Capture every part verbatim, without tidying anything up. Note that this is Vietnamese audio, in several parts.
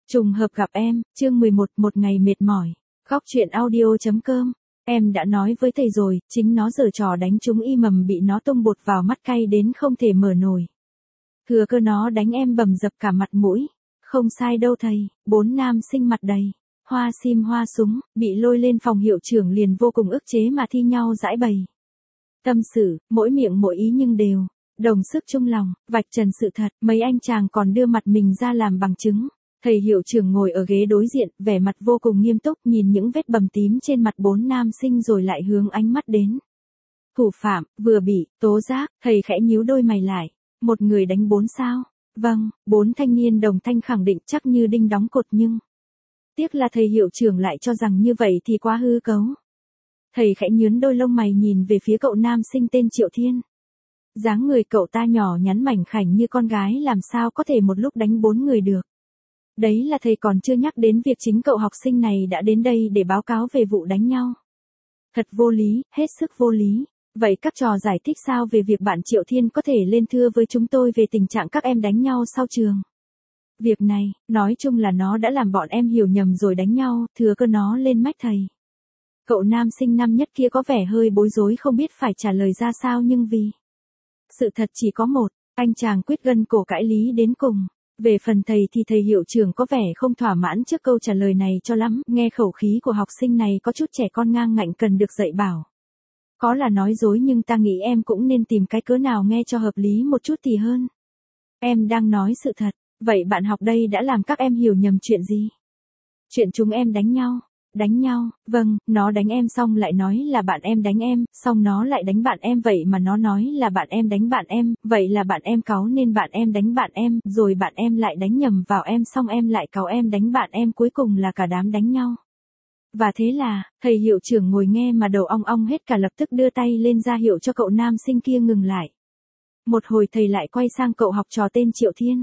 Trùng hợp gặp em, chương mười một, một ngày mệt mỏi. Góc truyện audio.com. Em đã nói với thầy rồi, chính nó giở trò đánh trúng y mầm bị nó tung bột vào mắt cay đến không thể mở nổi. Thừa cơ nó đánh em bầm dập cả mặt mũi. Không sai đâu thầy, bốn nam sinh mặt đầy. Hoa sim hoa súng, bị lôi lên phòng hiệu trưởng liền vô cùng ức chế mà thi nhau giãi bày. Tâm sự, mỗi miệng mỗi ý nhưng đều. Đồng sức chung lòng, vạch trần sự thật, mấy anh chàng còn đưa mặt mình ra làm bằng chứng. Thầy hiệu trưởng ngồi ở ghế đối diện, vẻ mặt vô cùng nghiêm túc nhìn những vết bầm tím trên mặt bốn nam sinh rồi lại hướng ánh mắt đến. Thủ phạm, vừa bị, tố giác, thầy khẽ nhíu đôi mày lại. Một người đánh bốn sao? Vâng, bốn thanh niên đồng thanh khẳng định chắc như đinh đóng cột nhưng... Tiếc là thầy hiệu trưởng lại cho rằng như vậy thì quá hư cấu. Thầy khẽ nhướng đôi lông mày nhìn về phía cậu nam sinh tên Triệu Thiên. Dáng người cậu ta nhỏ nhắn mảnh khảnh như con gái làm sao có thể một lúc đánh bốn người được. Đấy là thầy còn chưa nhắc đến việc chính cậu học sinh này đã đến đây để báo cáo về vụ đánh nhau. Thật vô lý, hết sức vô lý. Vậy các trò giải thích sao về việc bạn Triệu Thiên có thể lên thưa với chúng tôi về tình trạng các em đánh nhau sau trường? Việc này, nói chung là nó đã làm bọn em hiểu nhầm rồi đánh nhau, thừa cơ nó lên mách thầy. Cậu nam sinh năm nhất kia có vẻ hơi bối rối không biết phải trả lời ra sao nhưng vì... Sự thật chỉ có một, anh chàng quyết gân cổ cãi lý đến cùng. Về phần thầy thì thầy hiệu trưởng có vẻ không thỏa mãn trước câu trả lời này cho lắm, nghe khẩu khí của học sinh này có chút trẻ con ngang ngạnh cần được dạy bảo. Có là nói dối nhưng ta nghĩ em cũng nên tìm cái cớ nào nghe cho hợp lý một chút thì hơn. Em đang nói sự thật, vậy bạn học đây đã làm các em hiểu nhầm chuyện gì? Chuyện chúng em đánh nhau. Đánh nhau, vâng, nó đánh em xong lại nói là bạn em đánh em, xong nó lại đánh bạn em vậy mà nó nói là bạn em đánh bạn em, vậy là bạn em cáu nên bạn em đánh bạn em, rồi bạn em lại đánh nhầm vào em xong em lại cáu em đánh bạn em cuối cùng là cả đám đánh nhau. Và thế là, thầy hiệu trưởng ngồi nghe mà đầu ong ong hết cả lập tức đưa tay lên ra hiệu cho cậu nam sinh kia ngừng lại. Một hồi thầy lại quay sang cậu học trò tên Triệu Thiên.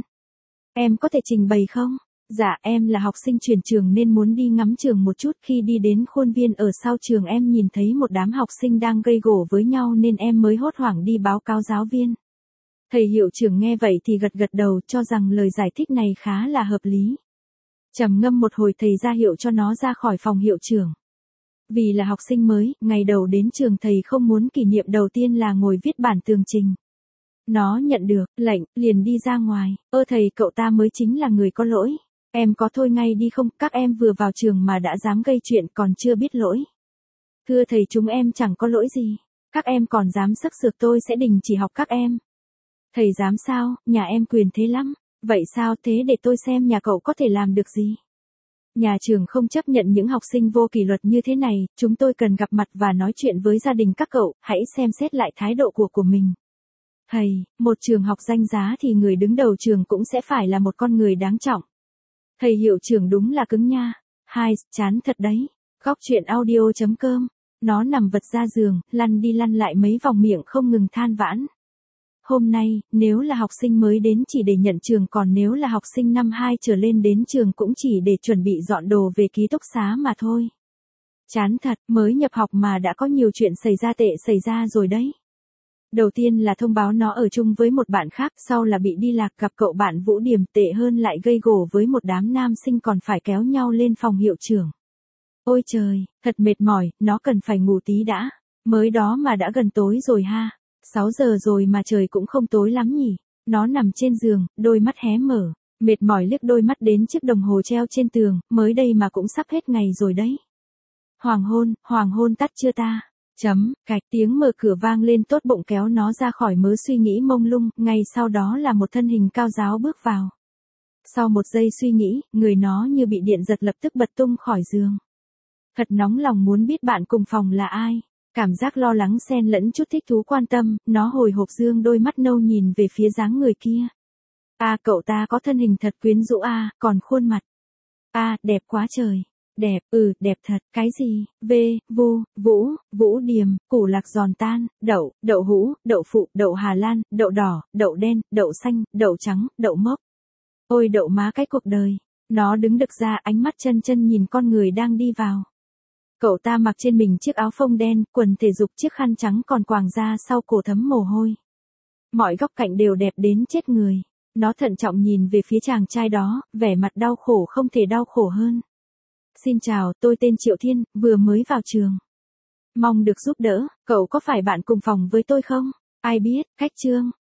Em có thể trình bày không? Dạ em là học sinh chuyển trường nên muốn đi ngắm trường một chút khi đi đến khuôn viên ở sau trường em nhìn thấy một đám học sinh đang gây gổ với nhau nên em mới hốt hoảng đi báo cáo giáo viên. Thầy hiệu trưởng nghe vậy thì gật gật đầu cho rằng lời giải thích này khá là hợp lý. Trầm ngâm một hồi thầy ra hiệu cho nó ra khỏi phòng hiệu trưởng. Vì là học sinh mới, ngày đầu đến trường thầy không muốn kỷ niệm đầu tiên là ngồi viết bản tường trình. Nó nhận được lệnh, liền đi ra ngoài, ơ thầy cậu ta mới chính là người có lỗi. Em có thôi ngay đi không, các em vừa vào trường mà đã dám gây chuyện còn chưa biết lỗi. Thưa thầy chúng em chẳng có lỗi gì, các em còn dám sắc sược tôi sẽ đình chỉ học các em. Thầy dám sao, nhà em quyền thế lắm, vậy sao thế để tôi xem nhà cậu có thể làm được gì. Nhà trường không chấp nhận những học sinh vô kỷ luật như thế này, chúng tôi cần gặp mặt và nói chuyện với gia đình các cậu, hãy xem xét lại thái độ của của mình. Thầy, một trường học danh giá thì người đứng đầu trường cũng sẽ phải là một con người đáng trọng. Thầy hiệu trưởng đúng là cứng nha. Hai, chán thật đấy. Góc truyện audio.com. Nó nằm vật ra giường, lăn đi lăn lại mấy vòng miệng không ngừng than vãn. Hôm nay, nếu là học sinh mới đến chỉ để nhận trường còn nếu là học sinh năm hai trở lên đến trường cũng chỉ để chuẩn bị dọn đồ về ký túc xá mà thôi. Chán thật, mới nhập học mà đã có nhiều chuyện xảy ra tệ xảy ra rồi đấy. Đầu tiên là thông báo nó ở chung với một bạn khác, sau là bị đi lạc gặp cậu bạn Vũ Điểm, tệ hơn lại gây gổ với một đám nam sinh còn phải kéo nhau lên phòng hiệu trưởng. Ôi trời, thật mệt mỏi, nó cần phải ngủ tí đã. Mới đó mà đã gần tối rồi ha. sáu giờ rồi mà trời cũng không tối lắm nhỉ. Nó nằm trên giường, đôi mắt hé mở, mệt mỏi liếc đôi mắt đến chiếc đồng hồ treo trên tường, mới đây mà cũng sắp hết ngày rồi đấy. Hoàng hôn, hoàng hôn tắt chưa ta? Chấm, cạch tiếng mở cửa vang lên tốt bụng kéo nó ra khỏi mớ suy nghĩ mông lung, ngay sau đó là một thân hình cao ráo bước vào. Sau một giây suy nghĩ, người nó như bị điện giật lập tức bật tung khỏi giường. Thật nóng lòng muốn biết bạn cùng phòng là ai. Cảm giác lo lắng xen lẫn chút thích thú quan tâm, nó hồi hộp dương đôi mắt nâu nhìn về phía dáng người kia. À cậu ta có thân hình thật quyến rũ à, còn khuôn mặt. À, đẹp quá trời. Đẹp, ừ, đẹp thật, cái gì, v, vu, vũ, vũ điềm, củ lạc giòn tan, đậu, đậu hũ, đậu phụ, đậu Hà Lan, đậu đỏ, đậu đen, đậu xanh, đậu trắng, đậu mốc. Ôi đậu má cái cuộc đời. Nó đứng đực ra ánh mắt chân chân nhìn con người đang đi vào. Cậu ta mặc trên mình chiếc áo phông đen, quần thể dục chiếc khăn trắng còn quàng ra sau cổ thấm mồ hôi. Mọi góc cạnh đều đẹp đến chết người. Nó thận trọng nhìn về phía chàng trai đó, vẻ mặt đau khổ không thể đau khổ hơn. Xin chào, tôi tên Triệu Thiên, vừa mới vào trường. Mong được giúp đỡ, cậu có phải bạn cùng phòng với tôi không? Ai biết, khách trương.